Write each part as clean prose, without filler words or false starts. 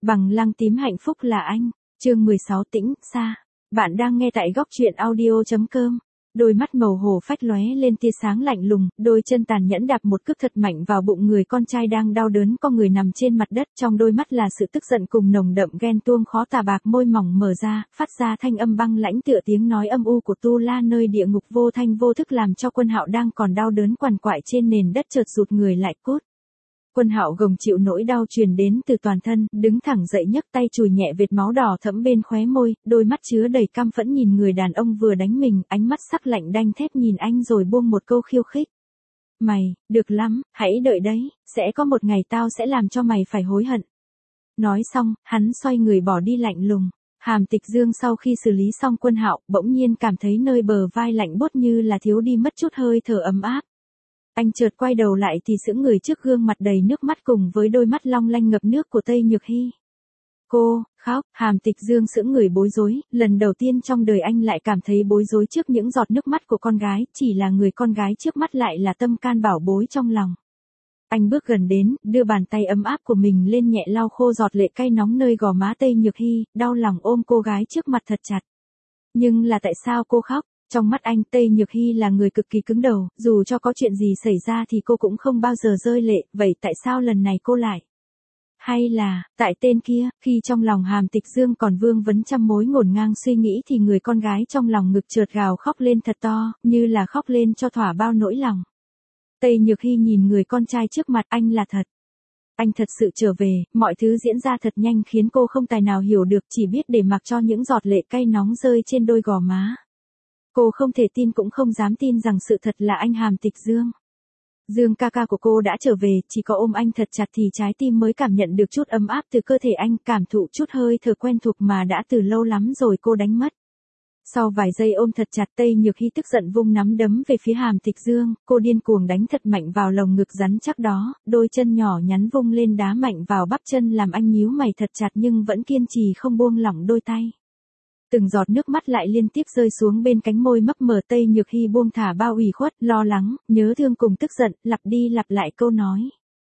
Bằng lăng tím hạnh phúc là anh. Chương 16 Tĩnh xa. Bạn đang nghe tại góc truyện audio.com. Đôi mắt màu hồ phách lóe lên tia sáng lạnh lùng, đôi chân tàn nhẫn đạp một cước thật mạnh vào bụng người con trai đang đau đớn co người nằm trên mặt đất, trong đôi mắt là sự tức giận cùng nồng đậm ghen tuông khó tả, bạc môi mỏng mở ra, phát ra thanh âm băng lãnh tựa tiếng nói âm u của Tu La nơi địa ngục vô thanh vô thức, làm cho Quân Hạo đang còn đau đớn quằn quại trên nền đất chợt rụt người lại cốt. Quân Hạo gồng chịu nỗi đau truyền đến từ toàn thân, đứng thẳng dậy nhấc tay chùi nhẹ vệt máu đỏ thẫm bên khóe môi, đôi mắt chứa đầy căm phẫn nhìn người đàn ông vừa đánh mình, ánh mắt sắc lạnh đanh thép nhìn anh rồi buông một câu khiêu khích. Mày, được lắm, hãy đợi đấy, sẽ có một ngày tao sẽ làm cho mày phải hối hận. Nói xong, hắn xoay người bỏ đi lạnh lùng. Hàm Tịch Dương sau khi xử lý xong Quân Hạo, bỗng nhiên cảm thấy nơi bờ vai lạnh buốt như là thiếu đi mất chút hơi thở ấm áp. Anh chợt quay đầu lại thì sững người trước gương mặt đầy nước mắt cùng với đôi mắt long lanh ngập nước của Tây Nhược Hi. Cô, khóc, Hàm Tịch Dương sững người bối rối, lần đầu tiên trong đời anh lại cảm thấy bối rối trước những giọt nước mắt của con gái, chỉ là người con gái trước mắt lại là tâm can bảo bối trong lòng. Anh bước gần đến, đưa bàn tay ấm áp của mình lên nhẹ lau khô giọt lệ cay nóng nơi gò má Tây Nhược Hi, đau lòng ôm cô gái trước mặt thật chặt. Nhưng là tại sao cô khóc? Trong mắt anh Tây Nhược Hi là người cực kỳ cứng đầu, dù cho có chuyện gì xảy ra thì cô cũng không bao giờ rơi lệ, vậy tại sao lần này cô lại? Hay là, tại tên kia, khi trong lòng Hàm Tịch Dương còn vương vấn trăm mối ngổn ngang suy nghĩ thì người con gái trong lòng ngực chợt gào khóc lên thật to, như là khóc lên cho thỏa bao nỗi lòng. Tây Nhược Hi nhìn người con trai trước mặt, anh là thật. Anh thật sự trở về, mọi thứ diễn ra thật nhanh khiến cô không tài nào hiểu được, chỉ biết để mặc cho những giọt lệ cay nóng rơi trên đôi gò má. Cô không thể tin cũng không dám tin rằng sự thật là anh Hàm Tịch Dương. Dương ca ca của cô đã trở về, chỉ có ôm anh thật chặt thì trái tim mới cảm nhận được chút ấm áp từ cơ thể anh, cảm thụ chút hơi thở quen thuộc mà đã từ lâu lắm rồi cô đánh mất. Sau vài giây ôm thật chặt, Tây Nhược Hi tức giận vung nắm đấm về phía Hàm Tịch Dương, cô điên cuồng đánh thật mạnh vào lồng ngực rắn chắc đó, đôi chân nhỏ nhắn vung lên đá mạnh vào bắp chân làm anh nhíu mày thật chặt nhưng vẫn kiên trì không buông lỏng đôi tay. Từng giọt nước mắt lại liên tiếp rơi xuống bên cánh môi mấp mờ, Tây Nhược Hi buông thả bao ủy khuất, lo lắng, nhớ thương cùng tức giận, lặp đi lặp lại câu nói.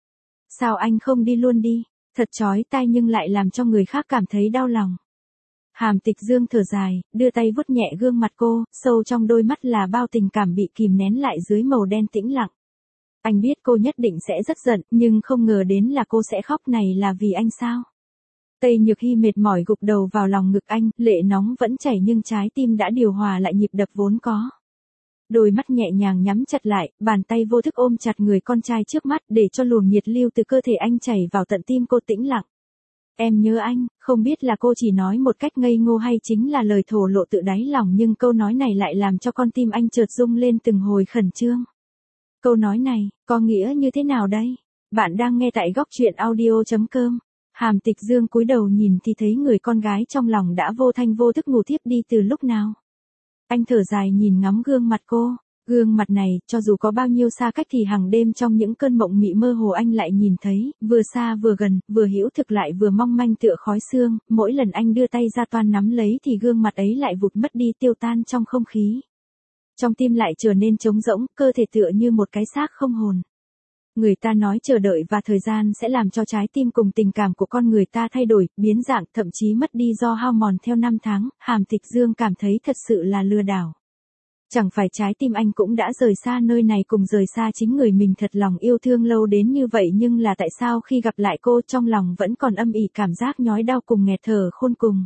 Sao anh không đi luôn đi? Thật chói tai nhưng lại làm cho người khác cảm thấy đau lòng. Hàm Tịch Dương thở dài, đưa tay vuốt nhẹ gương mặt cô, sâu trong đôi mắt là bao tình cảm bị kìm nén lại dưới màu đen tĩnh lặng. Anh biết cô nhất định sẽ rất giận, nhưng không ngờ đến là cô sẽ khóc, này là vì anh sao? Tây Nhược Hi mệt mỏi gục đầu vào lòng ngực anh, lệ nóng vẫn chảy nhưng trái tim đã điều hòa lại nhịp đập vốn có. Đôi mắt nhẹ nhàng nhắm chặt lại, bàn tay vô thức ôm chặt người con trai trước mắt để cho luồng nhiệt lưu từ cơ thể anh chảy vào tận tim cô. Tĩnh lặng. Em nhớ anh, không biết là cô chỉ nói một cách ngây ngô hay chính là lời thổ lộ tự đáy lòng, nhưng câu nói này lại làm cho con tim anh chợt rung lên từng hồi khẩn trương. Câu nói này, có nghĩa như thế nào đây? Bạn đang nghe tại góc truyện audio.com. Hàm Tịch Dương cúi đầu nhìn thì thấy người con gái trong lòng đã vô thanh vô thức ngủ thiếp đi từ lúc nào. Anh thở dài nhìn ngắm gương mặt cô, gương mặt này, cho dù có bao nhiêu xa cách thì hàng đêm trong những cơn mộng mị mơ hồ anh lại nhìn thấy, vừa xa vừa gần, vừa hữu thực lại vừa mong manh tựa khói sương, mỗi lần anh đưa tay ra toan nắm lấy thì gương mặt ấy lại vụt mất đi tiêu tan trong không khí. Trong tim lại trở nên trống rỗng, cơ thể tựa như một cái xác không hồn. Người ta nói chờ đợi và thời gian sẽ làm cho trái tim cùng tình cảm của con người ta thay đổi, biến dạng, thậm chí mất đi do hao mòn theo năm tháng. Hàm Tịch Dương cảm thấy thật sự là lừa đảo. Chẳng phải trái tim anh cũng đã rời xa nơi này cùng rời xa chính người mình thật lòng yêu thương lâu đến như vậy, nhưng là tại sao khi gặp lại cô trong lòng vẫn còn âm ỉ cảm giác nhói đau cùng nghẹt thở khôn cùng.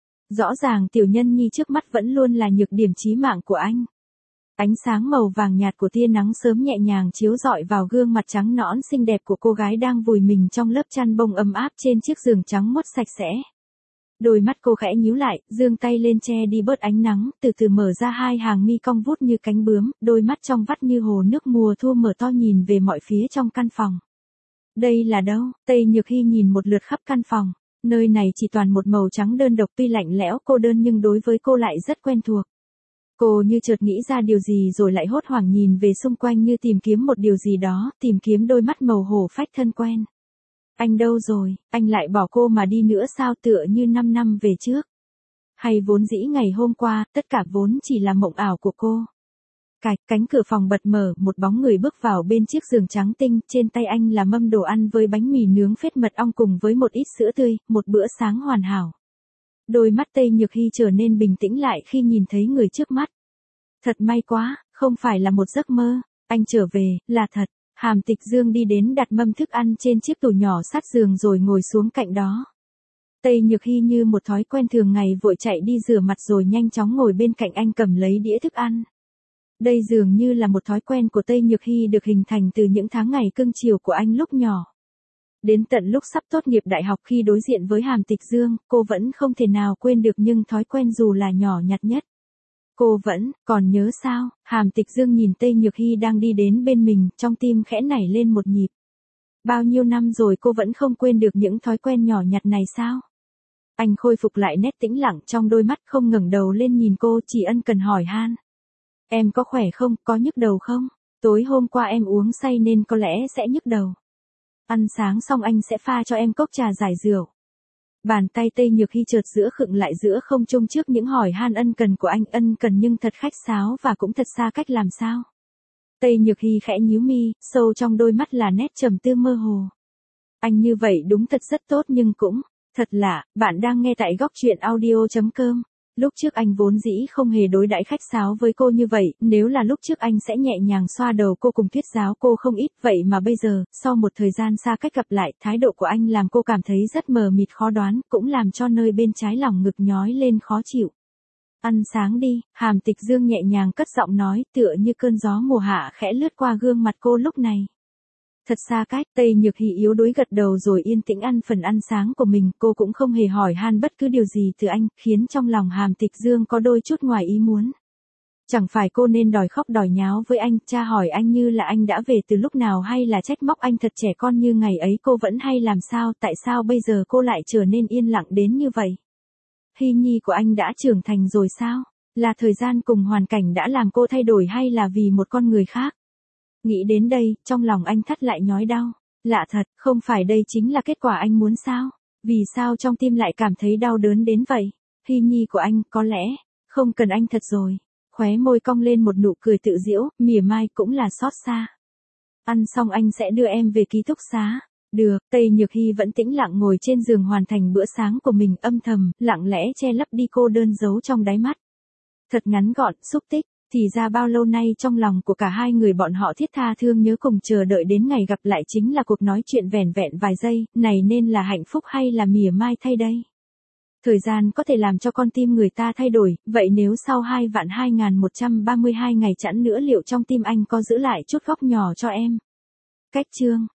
Rõ ràng tiểu nhân nhi trước mắt vẫn luôn là nhược điểm chí mạng của anh. Ánh sáng màu vàng nhạt của tia nắng sớm nhẹ nhàng chiếu rọi vào gương mặt trắng nõn xinh đẹp của cô gái đang vùi mình trong lớp chăn bông ấm áp trên chiếc giường trắng muốt sạch sẽ. Đôi mắt cô khẽ nhíu lại, giương tay lên che đi bớt ánh nắng, từ từ mở ra hai hàng mi cong vút như cánh bướm, đôi mắt trong vắt như hồ nước mùa thu mở to nhìn về mọi phía trong căn phòng. Đây là đâu? Tây Nhược Hi nhìn một lượt khắp căn phòng. Nơi này chỉ toàn một màu trắng đơn độc, tuy lạnh lẽo cô đơn nhưng đối với cô lại rất quen thuộc. Cô như chợt nghĩ ra điều gì rồi lại hốt hoảng nhìn về xung quanh như tìm kiếm một điều gì đó, tìm kiếm đôi mắt màu hổ phách thân quen. Anh đâu rồi, anh lại bỏ cô mà đi nữa sao, tựa như 5 năm về trước? Hay vốn dĩ ngày hôm qua, tất cả vốn chỉ là mộng ảo của cô? Cánh cửa phòng bật mở, một bóng người bước vào bên chiếc giường trắng tinh, trên tay anh là mâm đồ ăn với bánh mì nướng phết mật ong cùng với một ít sữa tươi, một bữa sáng hoàn hảo. Đôi mắt Tây Nhược Hy trở nên bình tĩnh lại khi nhìn thấy người trước mắt. Thật may quá, không phải là một giấc mơ, anh trở về, là thật. Hàm Tịch Dương đi đến đặt mâm thức ăn trên chiếc tủ nhỏ sát giường rồi ngồi xuống cạnh đó. Tây Nhược Hy như một thói quen thường ngày vội chạy đi rửa mặt rồi nhanh chóng ngồi bên cạnh anh cầm lấy đĩa thức ăn. Đây dường như là một thói quen của Tây Nhược Hy được hình thành từ những tháng ngày cưng chiều của anh lúc nhỏ. Đến tận lúc sắp tốt nghiệp đại học khi đối diện với Hàm Tịch Dương, cô vẫn không thể nào quên được nhưng thói quen dù là nhỏ nhặt nhất. Cô vẫn còn nhớ sao? Hàm Tịch Dương nhìn Tây Nhược Hy đang đi đến bên mình, trong tim khẽ nảy lên một nhịp. Bao nhiêu năm rồi cô vẫn không quên được những thói quen nhỏ nhặt này sao? Anh khôi phục lại nét tĩnh lặng trong đôi mắt, không ngẩng đầu lên nhìn cô, chỉ ân cần hỏi han. Em có khỏe không, có nhức đầu không? Tối hôm qua em uống say nên có lẽ sẽ nhức đầu. Ăn sáng xong anh sẽ pha cho em cốc trà giải rượu. Bàn tay Tây Nhược Hy chợt giữa khựng lại giữa không trung trước những hỏi han ân cần của anh, ân cần nhưng thật khách sáo và cũng thật xa cách làm sao. Tây Nhược Hy khẽ nhíu mi, sâu trong đôi mắt là nét trầm tư mơ hồ. Anh như vậy đúng thật rất tốt nhưng cũng thật lạ. Bạn đang nghe tại góc truyện audio.com. Lúc trước anh vốn dĩ không hề đối đãi khách sáo với cô như vậy, nếu là lúc trước anh sẽ nhẹ nhàng xoa đầu cô cùng thuyết giáo cô không ít, vậy mà bây giờ, sau một thời gian xa cách gặp lại, thái độ của anh làm cô cảm thấy rất mờ mịt khó đoán, cũng làm cho nơi bên trái lòng ngực nhói lên khó chịu. Ăn sáng đi, Hàm Tịch Dương nhẹ nhàng cất giọng nói, tựa như cơn gió mùa hạ khẽ lướt qua gương mặt cô lúc này. Thật xa cách, Tây Nhược Hy yếu đuối gật đầu rồi yên tĩnh ăn phần ăn sáng của mình, cô cũng không hề hỏi han bất cứ điều gì từ anh, khiến trong lòng Hàm Tịch Dương có đôi chút ngoài ý muốn. Chẳng phải cô nên đòi khóc đòi nháo với anh, tra hỏi anh như là anh đã về từ lúc nào hay là trách móc anh thật trẻ con như ngày ấy cô vẫn hay làm sao, tại sao bây giờ cô lại trở nên yên lặng đến như vậy? Hy nhi của anh đã trưởng thành rồi sao? Là thời gian cùng hoàn cảnh đã làm cô thay đổi hay là vì một con người khác? Nghĩ đến đây, trong lòng anh thắt lại nhói đau. Lạ thật, không phải đây chính là kết quả anh muốn sao? Vì sao trong tim lại cảm thấy đau đớn đến vậy? Hy nhi của anh, có lẽ, không cần anh thật rồi. Khóe môi cong lên một nụ cười tự giễu, mỉa mai cũng là xót xa. Ăn xong anh sẽ đưa em về ký túc xá. Được, Tây Nhược Hy vẫn tĩnh lặng ngồi trên giường hoàn thành bữa sáng của mình, âm thầm, lặng lẽ che lấp đi cô đơn giấu trong đáy mắt. Thật ngắn gọn, xúc tích. Thì ra bao lâu nay trong lòng của cả hai người bọn họ thiết tha thương nhớ cùng chờ đợi đến ngày gặp lại chính là cuộc nói chuyện vẻn vẹn vài giây, này nên là hạnh phúc hay là mỉa mai thay đây? Thời gian có thể làm cho con tim người ta thay đổi, vậy nếu sau 2.2132 ngày chẵn nữa liệu trong tim anh có giữ lại chút góc nhỏ cho em? Cách chương